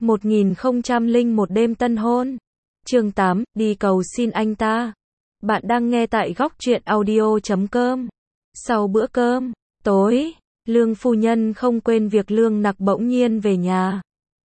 1001 đêm tân hôn. Chương 8, đi cầu xin anh ta. Bạn đang nghe tại góc truyện audio.com. Sau bữa cơm tối, Lương phu nhân không quên việc Lương Nặc bỗng nhiên về nhà.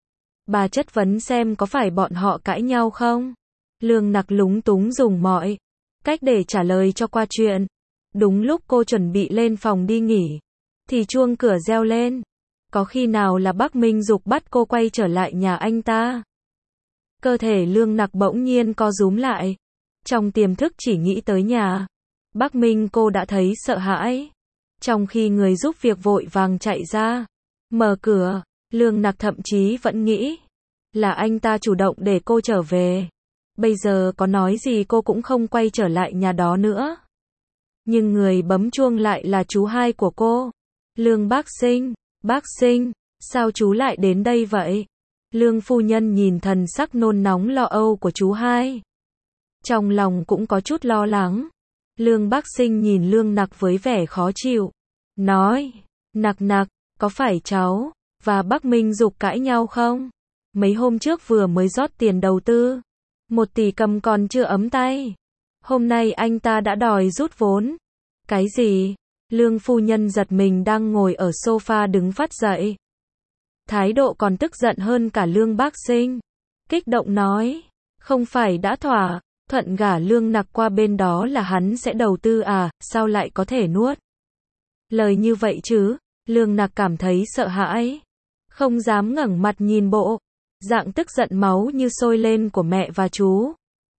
Bà chất vấn xem có phải bọn họ cãi nhau không. Lương Nặc lúng túng dùng mọi cách để trả lời cho qua chuyện. Đúng lúc cô chuẩn bị lên phòng đi nghỉ, thì chuông cửa reo lên. Có khi nào là Bắc Minh Dục bắt cô quay trở lại nhà anh ta? Cơ thể Lương Nặc bỗng nhiên co rúm lại. Trong tiềm thức chỉ nghĩ tới nhà Bắc Minh, cô đã thấy sợ hãi. Trong khi người giúp việc vội vàng chạy ra mở cửa, Lương Nặc thậm chí vẫn nghĩ là anh ta chủ động để cô trở về. Bây giờ có nói gì cô cũng không quay trở lại nhà đó nữa. Nhưng người bấm chuông lại là chú hai của cô. Lương bác sinh, sao chú lại đến đây vậy? Lương phu nhân nhìn thần sắc nôn nóng lo âu của chú hai, trong lòng cũng có chút lo lắng. Lương bác sinh nhìn Lương Nặc với vẻ khó chịu, nói, Nặc, có phải cháu và Bắc Minh Dục cãi nhau không? Mấy hôm trước vừa mới rót tiền đầu tư 1 tỷ cầm còn chưa ấm tay. Hôm nay anh ta đã đòi rút vốn. Cái gì? Lương phu nhân giật mình đang ngồi ở sofa đứng phát dậy. Thái độ còn tức giận hơn cả Lương bác sinh. Kích động nói, không phải đã thỏa thuận gả Lương Nặc qua bên đó là hắn sẽ đầu tư à, sao lại có thể nuốt lời như vậy chứ? Lương Nặc cảm thấy sợ hãi, không dám ngẩng mặt nhìn bộ dạng tức giận máu như sôi lên của mẹ và chú.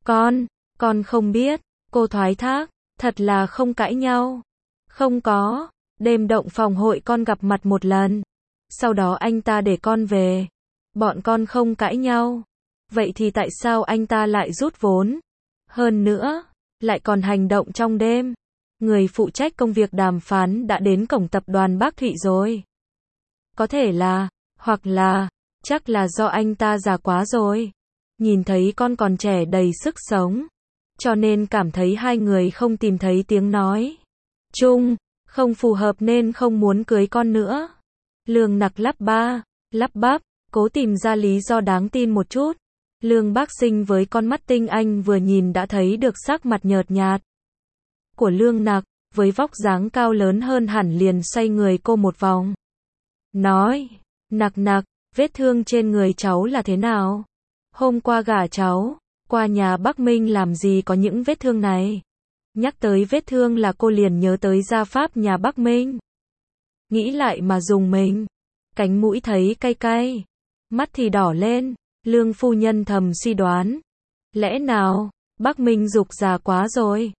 Con không biết, cô thoái thác, thật là không cãi nhau. Không có, đêm động phòng hội con gặp mặt một lần. Sau đó anh ta để con về. Bọn con không cãi nhau. Vậy thì tại sao anh ta lại rút vốn? Hơn nữa, lại còn hành động trong đêm. Người phụ trách công việc đàm phán đã đến cổng tập đoàn Bác Thụy rồi. Có thể là, hoặc là, chắc là do anh ta già quá rồi. Nhìn thấy con còn trẻ đầy sức sống, cho nên cảm thấy hai người không tìm thấy tiếng nói chung, không phù hợp nên không muốn cưới con nữa. Lương Nặc lắp bắp, cố tìm ra lý do đáng tin một chút. Lương bác sinh với con mắt tinh anh vừa nhìn đã thấy được sắc mặt nhợt nhạt của Lương Nặc, với vóc dáng cao lớn hơn hẳn liền xoay người cô một vòng. Nói, Nặc, vết thương trên người cháu là thế nào? Hôm qua gả cháu qua nhà Bắc Minh làm gì có những vết thương này? Nhắc tới vết thương là cô liền nhớ tới gia pháp nhà Bắc Minh. Nghĩ lại mà rùng mình, cánh mũi thấy cay cay, mắt thì đỏ lên. Lương phu nhân thầm suy đoán, lẽ nào Bắc Minh Dục già quá rồi,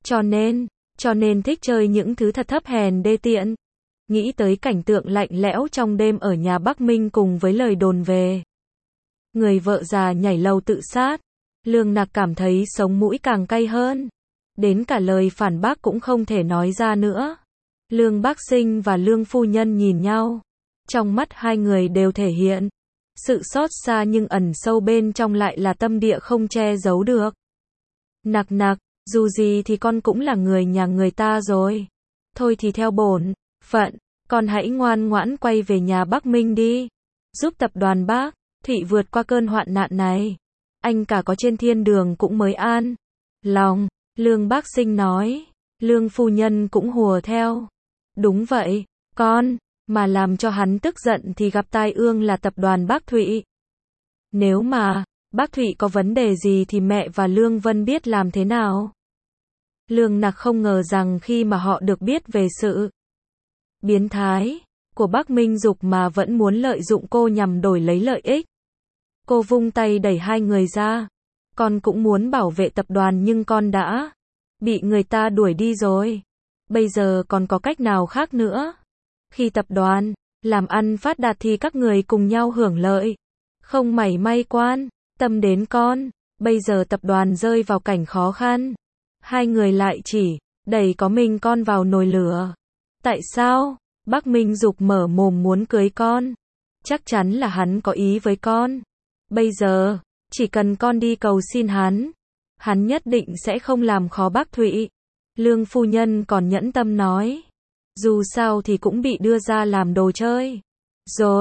cho nên thích chơi những thứ thật thấp hèn đê tiện. Nghĩ tới cảnh tượng lạnh lẽo trong đêm ở nhà Bắc Minh cùng với lời đồn về người vợ già nhảy lầu tự sát, Lương Nặc cảm thấy sống mũi càng cay hơn. Đến cả lời phản bác cũng không thể nói ra nữa. Lương bác sinh và Lương phu nhân nhìn nhau. Trong mắt hai người đều thể hiện sự xót xa, nhưng ẩn sâu bên trong lại là tâm địa không che giấu được. Nặc, dù gì thì con cũng là người nhà người ta rồi. Thôi thì theo bổn phận, con hãy ngoan ngoãn quay về nhà Bắc Minh đi. Giúp tập đoàn Bác Thụy vượt qua cơn hoạn nạn này. Anh cả có trên thiên đường cũng mới an lòng. Lương bác sinh nói. Lương phu nhân cũng hùa theo. Đúng vậy, con, mà làm cho hắn tức giận thì gặp tai ương là tập đoàn Bác Thụy. Nếu mà Bác Thụy có vấn đề gì thì mẹ và Lương Vân biết làm thế nào? Lương Nặc không ngờ rằng khi mà họ được biết về sự biến thái của Bắc Minh Dục mà vẫn muốn lợi dụng cô nhằm đổi lấy lợi ích. Cô vung tay đẩy hai người ra. Con cũng muốn bảo vệ tập đoàn nhưng con đã bị người ta đuổi đi rồi. Bây giờ còn có cách nào khác nữa? Khi tập đoàn làm ăn phát đạt thì các người cùng nhau hưởng lợi, không mảy may quan tâm đến con. Bây giờ tập đoàn rơi vào cảnh khó khăn, hai người lại chỉ đẩy có mình con vào nồi lửa. Tại sao Bắc Minh Dục mở mồm muốn cưới con? Chắc chắn là hắn có ý với con. Bây giờ chỉ cần con đi cầu xin hắn nhất định sẽ không làm khó Bác Thụy. Lương phu nhân còn nhẫn tâm nói, dù sao thì cũng bị đưa ra làm đồ chơi rồi.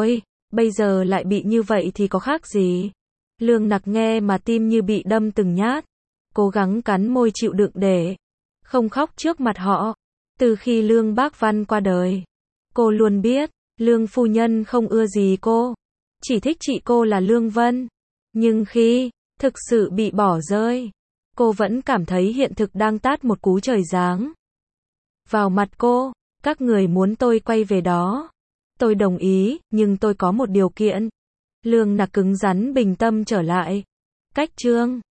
bây giờ lại bị như vậy thì có khác gì? Lương Nặc nghe mà tim như bị đâm từng nhát, cố gắng cắn môi chịu đựng để không khóc trước mặt họ. Từ khi Lương Bác Văn qua đời, cô luôn biết, Lương phu nhân không ưa gì cô, chỉ thích chị cô là Lương Vân. Nhưng khi thực sự bị bỏ rơi, cô vẫn cảm thấy hiện thực đang tát một cú trời giáng vào mặt cô. Các người muốn tôi quay về đó, tôi đồng ý, nhưng tôi có một điều kiện. Lương Nặc cứng rắn bình tâm trở lại. Cách chương